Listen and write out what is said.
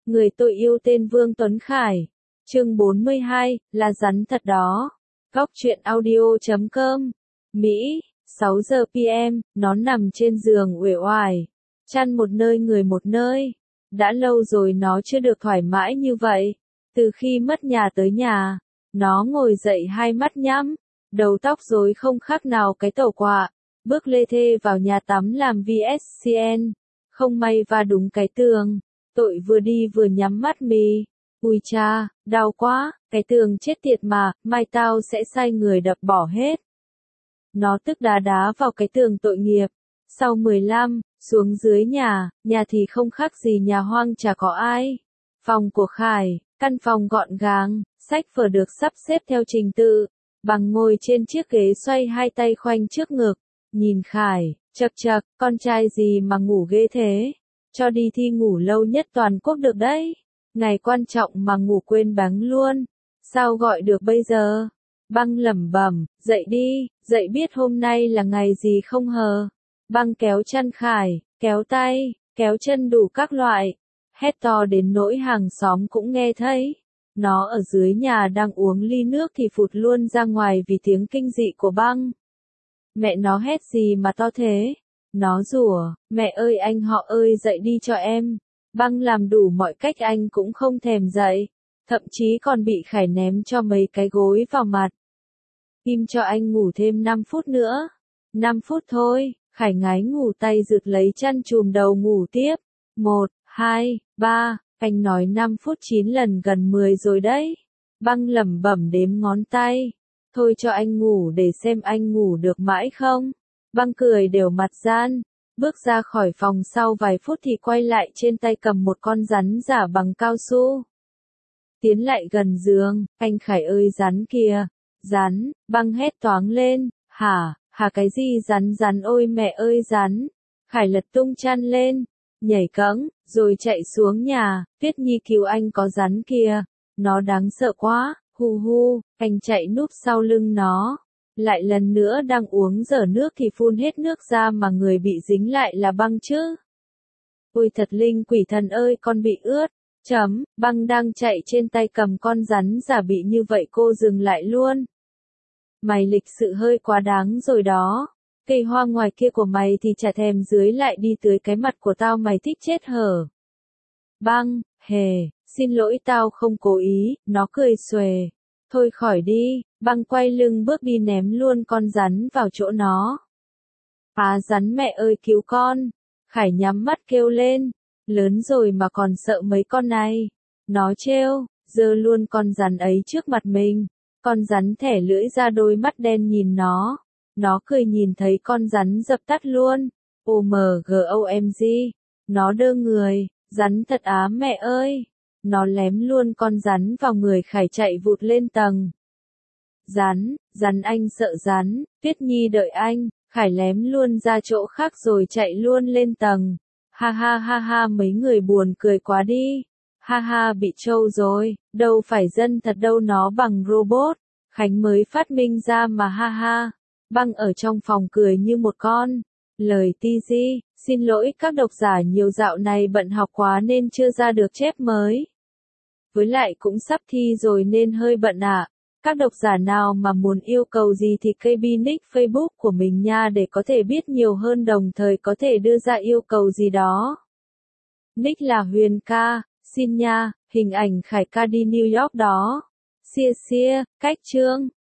Người tôi yêu tên Vương Tuấn Khải. Chương 42, là rắn thật đó. Góc truyện audio.com. Mỹ, 6 giờ PM, nó nằm trên giường uể oải. Chăn một nơi người một nơi. Đã lâu rồi nó chưa được thoải mái như vậy. Từ khi mất nhà tới nhà, nó ngồi dậy hai mắt nhắm, đầu tóc rối không khác nào cái tẩu quạ, bước lê thê vào nhà tắm làm VSCN. Không may va đúng cái tường. Tội vừa đi vừa nhắm mắt mì. Ui cha, đau quá, cái tường chết tiệt mà, mai tao sẽ sai người đập bỏ hết. Nó tức đá đá vào cái tường tội nghiệp. Sau 15, xuống dưới nhà thì không khác gì nhà hoang chả có ai. Phòng của Khải, căn phòng gọn gàng, sách vở được sắp xếp theo trình tự. Bằng ngồi trên chiếc ghế xoay hai tay khoanh trước ngực, nhìn Khải, chậc chậc, con trai gì mà ngủ ghê thế? Cho đi thi ngủ lâu nhất toàn quốc được đấy. Ngày quan trọng mà ngủ quên bắn luôn. Sao gọi được bây giờ? Băng lẩm bẩm, dậy đi, dậy biết hôm nay là ngày gì không hờ. Băng kéo chăn Khải, kéo tay, kéo chân đủ các loại. Hét to đến nỗi hàng xóm cũng nghe thấy. Nó ở dưới nhà đang uống ly nước thì phụt luôn ra ngoài vì tiếng kinh dị của băng. Mẹ nó hét gì mà to thế? Nó rủa, mẹ ơi anh họ ơi dậy đi cho em. Băng làm đủ mọi cách anh cũng không thèm dậy. Thậm chí còn bị Khải ném cho mấy cái gối vào mặt. Im cho anh ngủ thêm 5 phút nữa. 5 phút thôi, Khải ngái ngủ tay rụt lấy chăn chùm đầu ngủ tiếp. 1, 2, 3, anh nói 5 phút 9 lần gần 10 rồi đấy. Băng lẩm bẩm đếm ngón tay. Thôi cho anh ngủ để xem anh ngủ được mãi không. Băng cười đều mặt gian. Bước ra khỏi phòng sau vài phút thì quay lại trên tay cầm một con rắn giả bằng cao su. Tiến lại gần giường, anh Khải ơi rắn kìa. Rắn, băng hét toáng lên. Hả cái gì rắn ôi mẹ ơi rắn. Khải lật tung chăn lên, nhảy cẫng, rồi chạy xuống nhà. Tuyết Nhi cứu anh có rắn kìa. Nó đáng sợ quá, hu, anh chạy núp sau lưng nó. Lại lần nữa đang uống dở nước thì phun hết nước ra mà người bị dính lại là băng chứ. Ôi thật linh quỷ thần ơi con bị ướt. Băng đang chạy trên tay cầm con rắn giả bị như vậy cô dừng lại luôn. Mày lịch sự hơi quá đáng rồi đó. Cây hoa ngoài kia của mày thì chả thèm dưới lại đi tưới cái mặt của tao mày thích chết hở. Băng, xin lỗi tao không cố ý, nó cười xuề. Thôi khỏi đi, băng quay lưng bước đi ném luôn con rắn vào chỗ nó. Rắn mẹ ơi cứu con. Khải nhắm mắt kêu lên. Lớn rồi mà còn sợ mấy con này. Nó trêu, giơ luôn con rắn ấy trước mặt mình. Con rắn thẻ lưỡi ra đôi mắt đen nhìn nó. Nó cười nhìn thấy con rắn dập tắt luôn. OMG. Nó đơ người, rắn thật á mẹ ơi. Nó lém luôn con rắn vào người Khải chạy vụt lên tầng. Rắn anh sợ rắn, Tuyết Nhi đợi anh, Khải lém luôn ra chỗ khác rồi chạy luôn lên tầng. Ha mấy người buồn cười quá đi. Ha bị trâu rồi, đâu phải dân thật đâu nó bằng robot. Khánh mới phát minh ra mà ha. Băng ở trong phòng cười như một con. Lời TG, xin lỗi các độc giả nhiều dạo này bận học quá nên chưa ra được chép mới. Với lại cũng sắp thi rồi nên hơi bận ạ. Các độc giả nào mà muốn yêu cầu gì thì KB nick Facebook của mình nha để có thể biết nhiều hơn đồng thời có thể đưa ra yêu cầu gì đó. Nick là Huyền ca, xin nha, hình ảnh Khải ca đi New York đó. Xia, cách chương.